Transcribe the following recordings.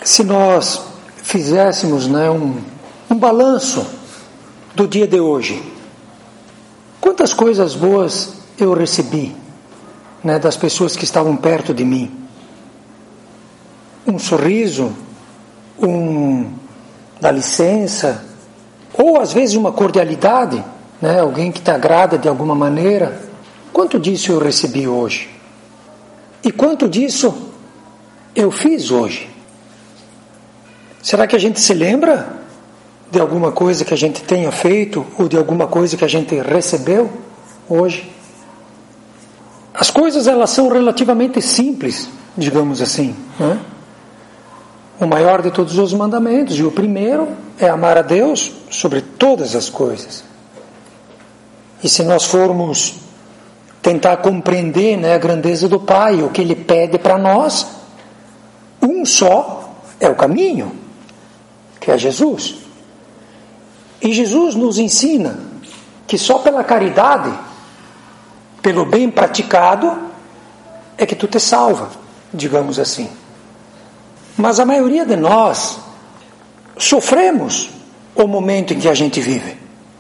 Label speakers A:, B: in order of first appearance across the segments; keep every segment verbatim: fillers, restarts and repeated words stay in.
A: Se nós fizéssemos, né, um, um balanço do dia de hoje, quantas coisas boas eu recebi, né, das pessoas que estavam perto de mim? Um sorriso, um dá licença, ou às vezes uma cordialidade, né, alguém que te agrada de alguma maneira. Quanto disso eu recebi hoje? E quanto disso eu fiz hoje? Será que a gente se lembra de alguma coisa que a gente tenha feito ou de alguma coisa que a gente recebeu hoje? As coisas, elas são relativamente simples, digamos assim, né? O maior de todos os mandamentos, e o primeiro, é amar a Deus sobre todas as coisas. E se nós formos tentar compreender, né, a grandeza do Pai, o que Ele pede para nós, um só é o caminho, que é Jesus. E Jesus nos ensina que só pela caridade, pelo bem praticado, é que tu te salva, digamos assim. Mas a maioria de nós sofremos o momento em que a gente vive.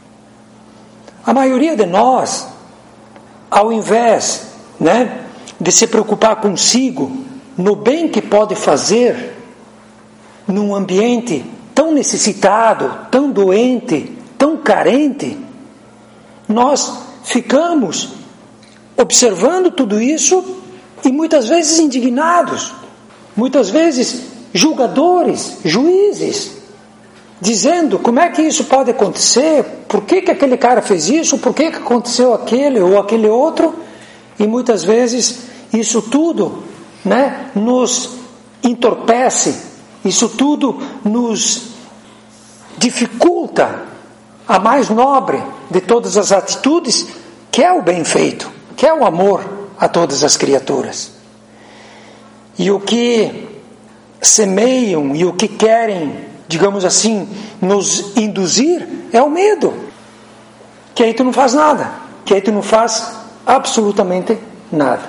A: A maioria de nós, ao invés, né, de se preocupar consigo, no bem que pode fazer, num ambiente tão necessitado, tão doente, tão carente, nós ficamos observando tudo isso e muitas vezes indignados, muitas vezes julgadores, juízes, dizendo como é que isso pode acontecer, por que que aquele cara fez isso, por que que aconteceu aquele ou aquele outro, e muitas vezes isso tudo, né, nos entorpece, isso tudo nos dificulta a mais nobre de todas as atitudes, que é o bem feito, que é o amor a todas as criaturas. E o que semeiam e o que querem, digamos assim, nos induzir é o medo, que aí tu não faz nada, que aí tu não faz absolutamente nada.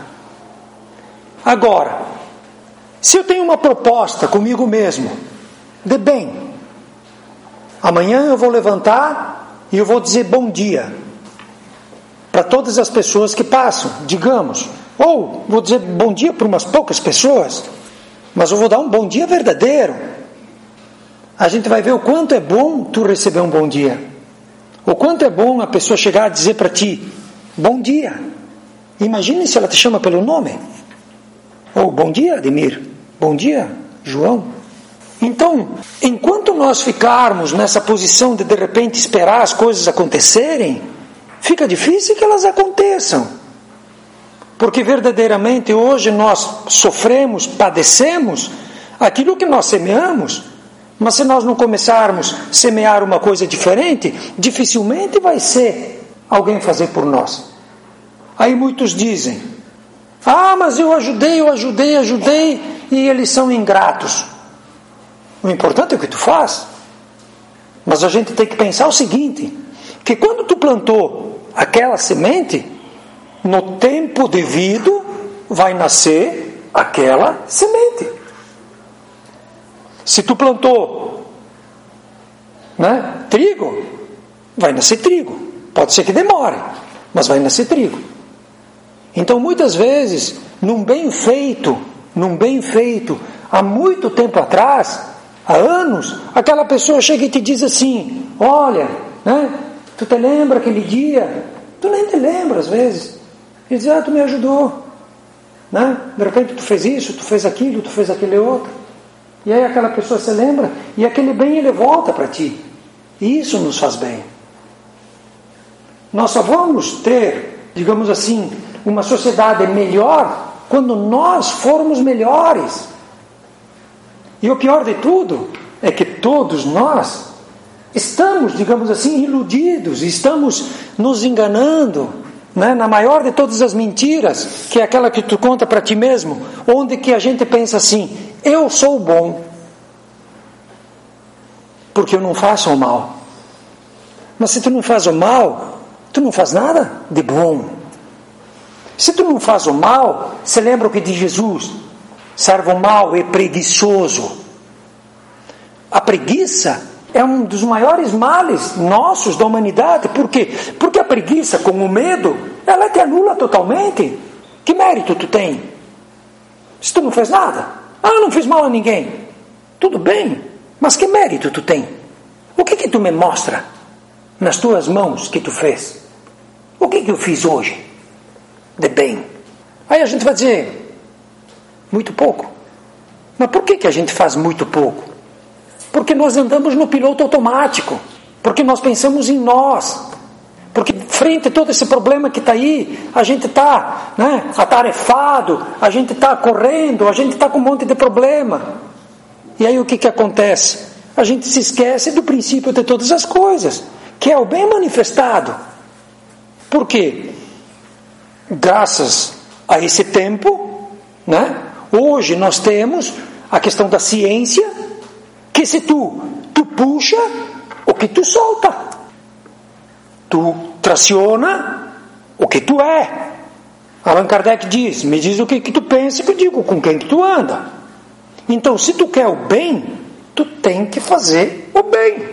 A: Agora, se eu tenho uma proposta comigo mesmo de bem, amanhã eu vou levantar e eu vou dizer bom dia para todas as pessoas que passam, digamos, ou vou dizer bom dia para umas poucas pessoas, mas eu vou dar um bom dia verdadeiro. A gente vai ver o quanto é bom tu receber um bom dia, o quanto é bom a pessoa chegar a dizer para ti bom dia. Imagine se ela te chama pelo nome, ou bom dia Ademir, bom dia João. Então, enquanto nós ficarmos nessa posição de de repente esperar as coisas acontecerem, fica difícil que elas aconteçam, porque verdadeiramente hoje nós sofremos, padecemos aquilo que nós semeamos. Mas se nós não começarmos a semear uma coisa diferente, dificilmente vai ser alguém fazer por nós. Aí muitos dizem, ah, mas eu ajudei, eu ajudei, ajudei, e eles são ingratos. O importante é o que tu faz. Mas a gente tem que pensar o seguinte, que quando tu plantou aquela semente, no tempo devido vai nascer aquela semente. Se tu plantou, né, trigo, vai nascer trigo. Pode ser que demore, mas vai nascer trigo. Então muitas vezes, num bem feito, num bem feito, há muito tempo atrás, há anos, aquela pessoa chega e te diz assim, olha, né, tu te lembra aquele dia? Tu nem te lembra às vezes. E diz, ah, tu me ajudou, né? De repente tu fez isso, tu fez aquilo, tu fez aquele outro. E aí aquela pessoa se lembra, e aquele bem ele volta para ti. E isso nos faz bem. Nós só vamos ter, digamos assim, uma sociedade melhor quando nós formos melhores. E o pior de tudo é que todos nós estamos, digamos assim, iludidos, estamos nos enganando, né? Na maior de todas as mentiras, que é aquela que tu conta para ti mesmo, onde que a gente pensa assim, eu sou bom, porque eu não faço o mal. Mas se tu não faz o mal, tu não faz nada de bom. Se tu não faz o mal, você lembra o que diz Jesus? Servo mau e preguiçoso. A preguiça é um dos maiores males nossos da humanidade. Por quê? Porque a preguiça, com o medo, ela te anula totalmente. Que mérito tu tem? Se tu não fez nada. Ah, não fiz mal a ninguém. Tudo bem, mas que mérito tu tem? O que que tu me mostra nas tuas mãos que tu fez? O que que eu fiz hoje de bem? Aí a gente vai dizer, muito pouco. Mas por que que a gente faz muito pouco? Porque nós andamos no piloto automático. Porque nós pensamos em nós. Porque frente a todo esse problema que está aí, a gente está, né, atarefado, a gente está correndo, a gente está com um monte de problema. E aí o que que acontece? A gente se esquece do princípio de todas as coisas, que é o bem manifestado. Por quê? Graças a esse tempo, né, hoje nós temos a questão da ciência, que se tu, tu puxa, o que tu solta. Tu traciona o que tu é. Allan Kardec diz, me diz o que, que tu pensa, que eu digo com quem que tu anda. Então, se tu quer o bem, tu tem que fazer o bem.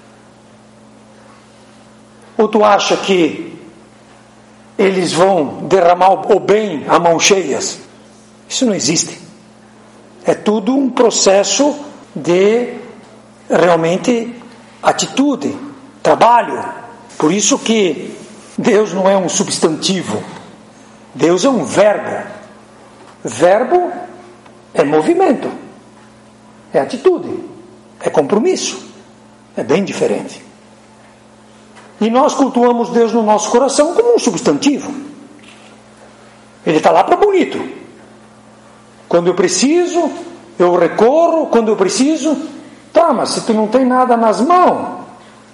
A: Ou tu acha que eles vão derramar o bem a mãos cheias? Isso não existe. É tudo um processo de realmente atitude, trabalho. Por isso que Deus não é um substantivo. Deus é um verbo. Verbo é movimento, é atitude, é compromisso. É bem diferente. E nós cultuamos Deus no nosso coração como um substantivo. Ele está lá para bonito. Quando eu preciso, eu recorro. Quando eu preciso, tá, mas se tu não tem nada nas mãos,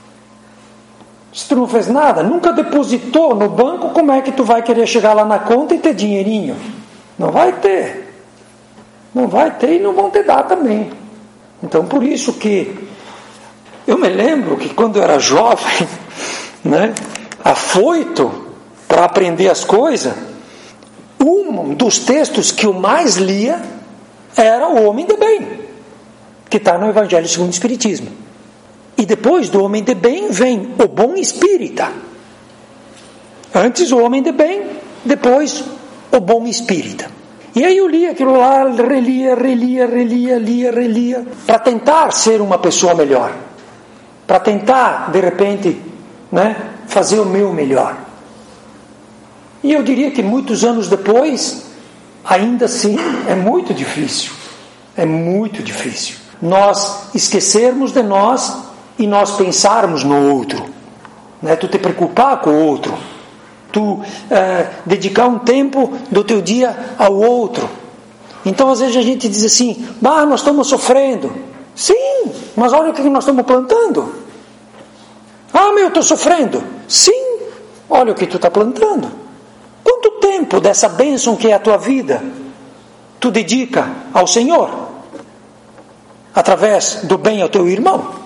A: se tu não fez nada, nunca depositou no banco, como é que tu vai querer chegar lá na conta e ter dinheirinho? Não vai ter. Não vai ter e não vão te dar também. Então, por isso que eu me lembro que quando eu era jovem, né, afoito para aprender as coisas, um dos textos que eu mais lia era o Homem de Bem, que está no Evangelho segundo o Espiritismo. E depois do homem de bem vem o bom espírita. Antes o homem de bem, depois o bom espírita. E aí eu lia aquilo lá, relia, relia, relia, lia, relia, para tentar ser uma pessoa melhor. Para tentar, de repente, né, fazer o meu melhor. E eu diria que muitos anos depois, ainda assim, é muito difícil. É muito difícil. Nós esquecermos de nós e nós pensarmos no outro, né? Tu te preocupar com o outro, tu eh, dedicar um tempo do teu dia ao outro. Então às vezes a gente diz assim, ah, nós estamos sofrendo. Sim, mas olha o que nós estamos plantando. Ah, meu, eu estou sofrendo. Sim, olha o que tu está plantando. Quanto tempo dessa bênção que é a tua vida tu dedica ao Senhor através do bem ao teu irmão?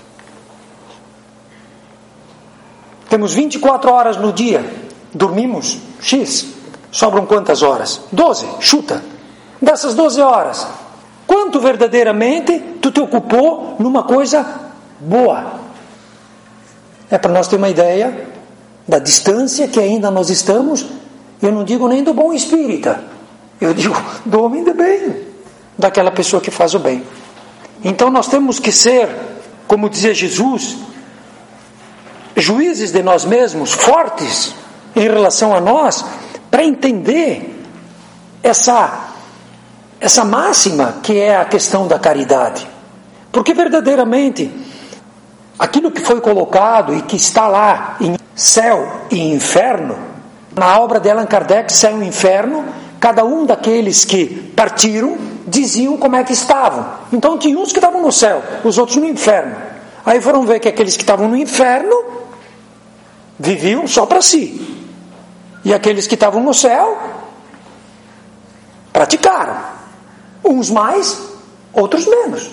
A: Temos vinte e quatro horas no dia, dormimos X, sobram quantas horas? doze, chuta. Dessas doze horas, quanto verdadeiramente tu te ocupou numa coisa boa? É para nós ter uma ideia da distância que ainda nós estamos. Eu não digo nem do bom espírita, eu digo do homem de bem, daquela pessoa que faz o bem. Então nós temos que ser, como dizia Jesus, juízes de nós mesmos, fortes em relação a nós, para entender essa, essa máxima que é a questão da caridade. Porque verdadeiramente, aquilo que foi colocado e que está lá em céu e inferno, na obra de Allan Kardec, Céu e Inferno, cada um daqueles que partiram diziam como é que estavam. Então tinha uns que estavam no céu, os outros no inferno. Aí foram ver que aqueles que estavam no inferno viviam só para si, e aqueles que estavam no céu praticaram, uns mais, outros menos.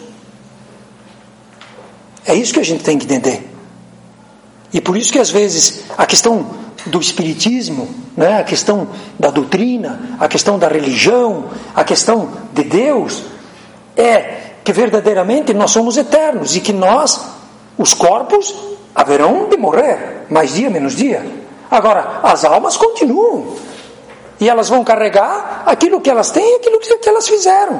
A: É isso que a gente tem que entender. E por isso que às vezes a questão do espiritismo, né, a questão da doutrina, a questão da religião, a questão de Deus é que verdadeiramente nós somos eternos e que nós, os corpos, haverão de morrer, mais dia menos dia. Agora, as almas continuam. E elas vão carregar aquilo que elas têm e aquilo que elas fizeram.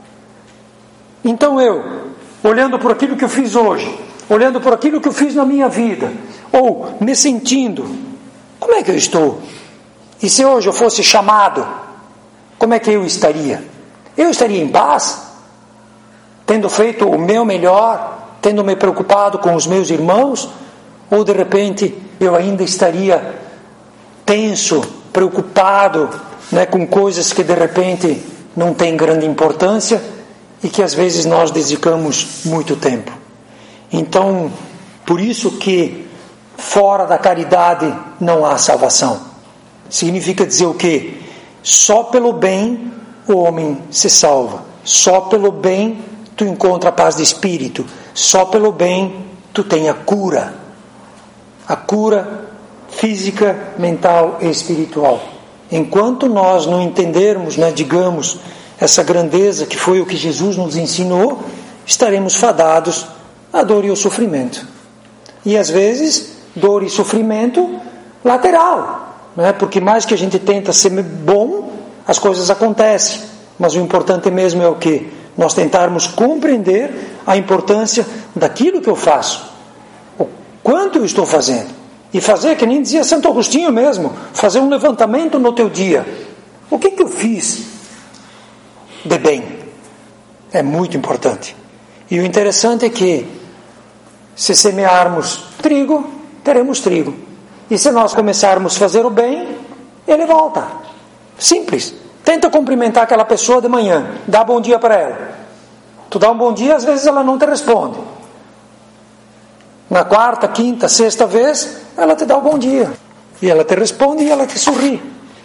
A: Então eu, olhando por aquilo que eu fiz hoje, olhando por aquilo que eu fiz na minha vida, ou me sentindo, como é que eu estou? E se hoje eu fosse chamado, como é que eu estaria? Eu estaria em paz? Tendo feito o meu melhor, tendo me preocupado com os meus irmãos? Ou de repente eu ainda estaria tenso, preocupado, né, com coisas que de repente não têm grande importância e que às vezes nós dedicamos muito tempo? Então, por isso que fora da caridade não há salvação. Significa dizer o quê? Só pelo bem o homem se salva. Só pelo bem tu encontra a paz de espírito. Só pelo bem tu tem a cura. A cura física, mental e espiritual. Enquanto nós não entendermos, né, digamos, essa grandeza que foi o que Jesus nos ensinou, estaremos fadados à dor e ao sofrimento. E às vezes, dor e sofrimento lateral, né? Porque mais que a gente tenta ser bom, as coisas acontecem. Mas o importante mesmo é o quê? Nós tentarmos compreender a importância daquilo que eu faço, o quanto eu estou fazendo. E fazer, que nem dizia Santo Agostinho mesmo, fazer um levantamento no teu dia. O que que eu fiz de bem? É muito importante. E o interessante é que, se semearmos trigo, teremos trigo. E se nós começarmos a fazer o bem, ele volta. Simples. Tenta cumprimentar aquela pessoa de manhã, dá bom dia para ela. Tu dá um bom dia, às vezes ela não te responde. Na quarta, quinta, sexta vez, ela te dá o bom dia. E ela te responde e ela te sorri.